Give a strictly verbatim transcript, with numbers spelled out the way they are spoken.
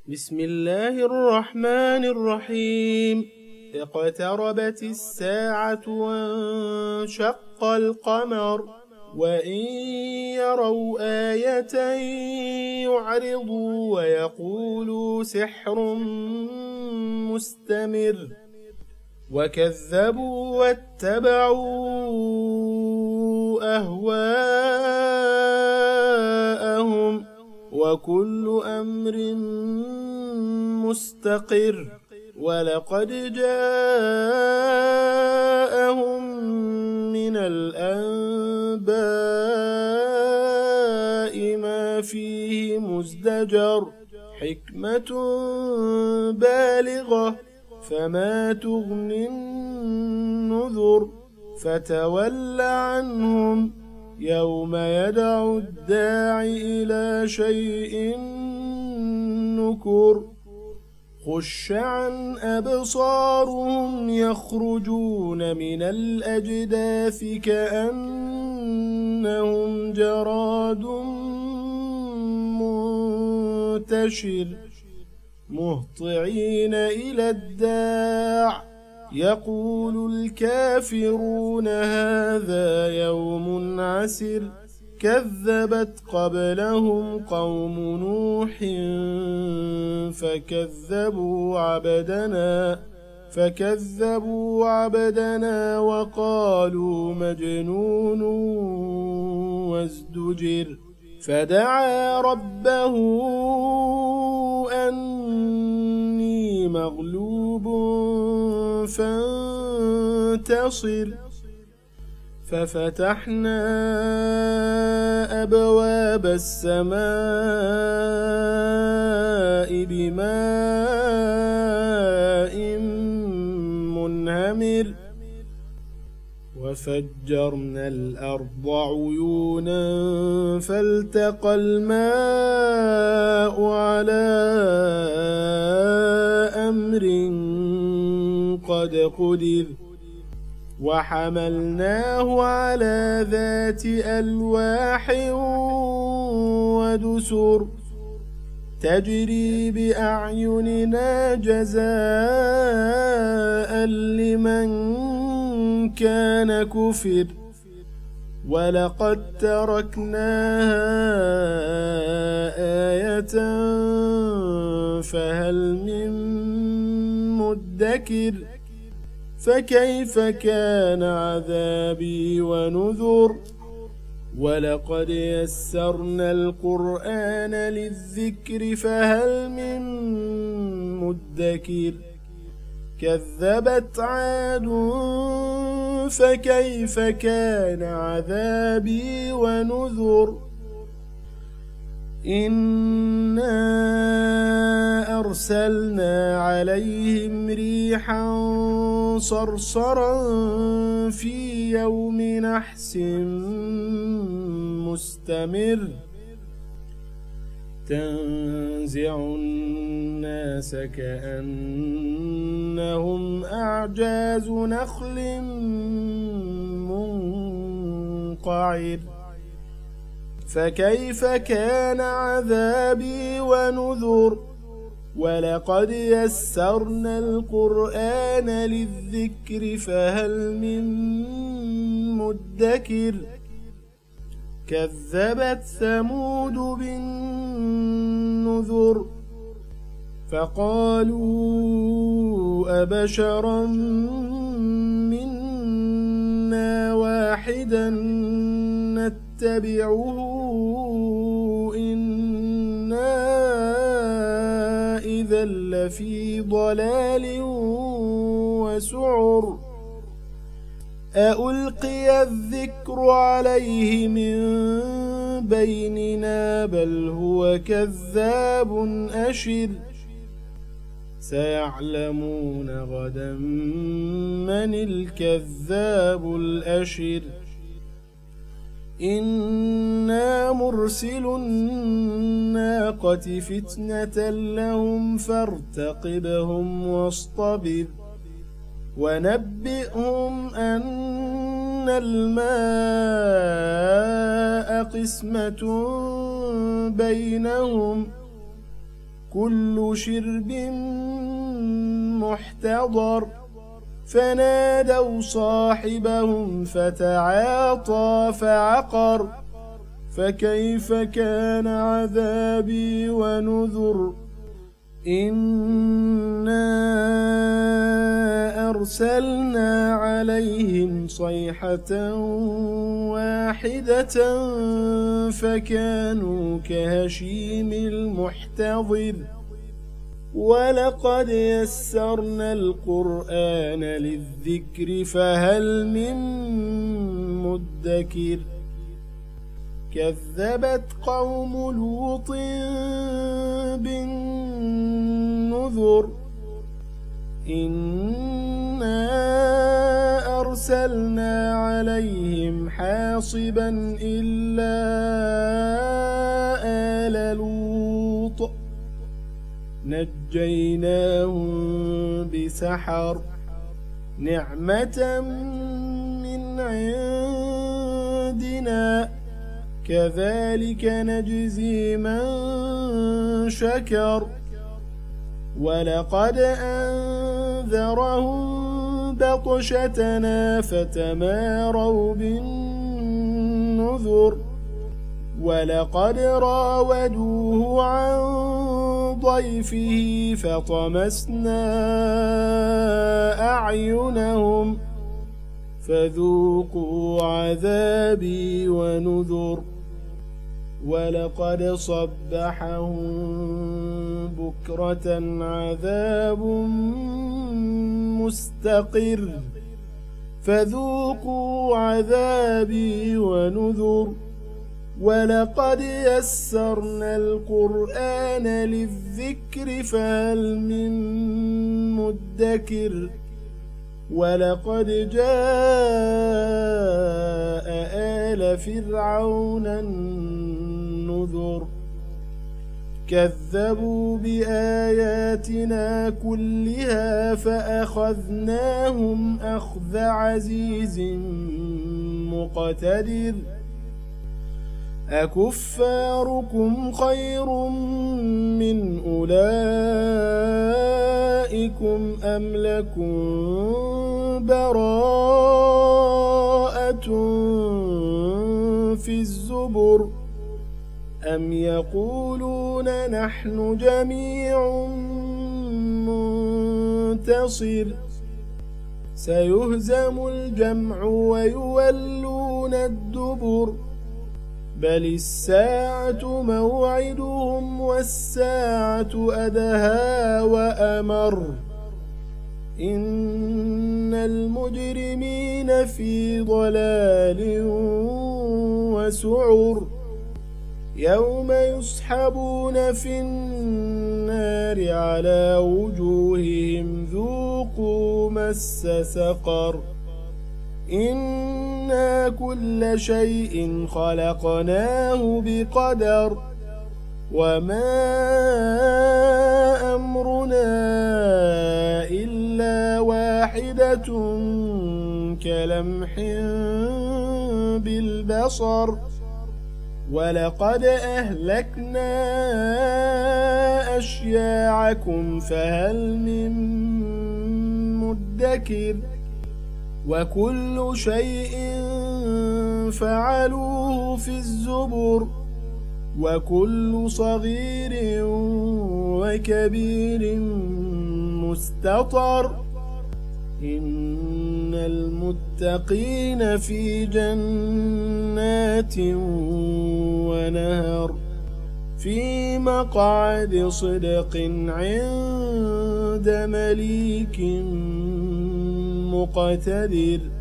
بسم الله الرحمن الرحيم. اقتربت الساعة وانشق القمر وإن يروا آية يعرضوا ويقولوا سحر مستمر وكذبوا واتبعوا أهواءهم وكل أمر مستقر ولقد جاءهم من الأنباء ما فيه مزدجر حكمة بالغة فما تغني النذر فتول عنهم يوم يدعو الداعي إلى شيء نكر خش عن أبصارهم يخرجون من الأجداث كأنهم جراد منتشر مهطعين إلى الداع يقول الكافرون هذا يوم عسر كذبت قبلهم قوم نوح فكذبوا عبدنا فكذبوا عبدنا وقالوا مجنون وازدجر فدعا ربه أني مغلوب فانتصر ففتحنا أبواب السماء بماء منهمر وفجرنا الأرض عيونا فالتقى الماء على أمر قد قدر وحملناه على ذات ألواح ودسر تجري بأعيننا جزاء لمن كان كفر ولقد تركناها آية فهل من مدكر فكيف كان عذابي ونذر ولقد يسرنا القرآن للذكر فهل من مدكر كذبت عاد فكيف كان عذابي ونذر إنا أرسلنا عليهم ريحا صرصرا في يوم نحس مستمر تنزع الناس كأنهم أعجاز نخل منقعر فكيف كان عذابي ونذر ولقد يسرنا القرآن للذكر فهل من مدكر كذبت ثمود بالنذر فقالوا أبشرا منا واحدا نتبعه إنا إذا لفي ضلال وسعر أألقي الذكر عليه من بيننا بل هو كذاب أشر سيعلمون غدا من الكذاب الأشر إنا مرسل الناقة فتنة لهم فارتقبهم واصطبر ونبئهم أن الماء قسمة بينهم كل شرب محتضر فنادوا صاحبهم فتعاطى فعقر فكيف كان عذابي ونذر إنا أرسلنا عليهم صيحة واحدة فكانوا كهشيم المحتضر ولقد يسرنا القرآن للذكر فهل من مدكر كذبت قوم لوط بالنذر إنا أرسلنا عليهم حاصبا إلا آل لوط نجيناهم بسحر نعمة من عندنا كذلك نجزي من شكر ولقد أنذرهم بطشتنا فتماروا بالنذر ولقد راودوه عن ضيفه فطمسنا أعينهم فذوقوا عذابي ونذر ولقد صبحهم بكرة عذاب مستقر فذوقوا عذابي ونذر ولقد يسرنا القرآن للذكر فهل من مدكر ولقد جاء آل فرعون النذر كذبوا بآياتنا كلها فأخذناهم أخذ عزيز مقتدر أكفاركم خير من أولئكم أم لكم براءة في الزبر أم يقولون نحن جميع منتصر سيهزم الجمع ويولون الدبر بل الساعة موعدهم والساعة أدهى وأمر إن المجرمين في ضلال وسعر يوم يسحبون في النار على وجوههم ذوقوا مس سقر إنا كل شيء خلقناه بقدر وما أمرنا إلا واحدة كلمح بالبصر ولقد أهلكنا أشياعكم فهل من مدكر وكل شيء فعلوه في الزبر وكل صغير وكبير مستطر إن المتقين في جنات ونهر في مقعد صدق عند مليك مقتدر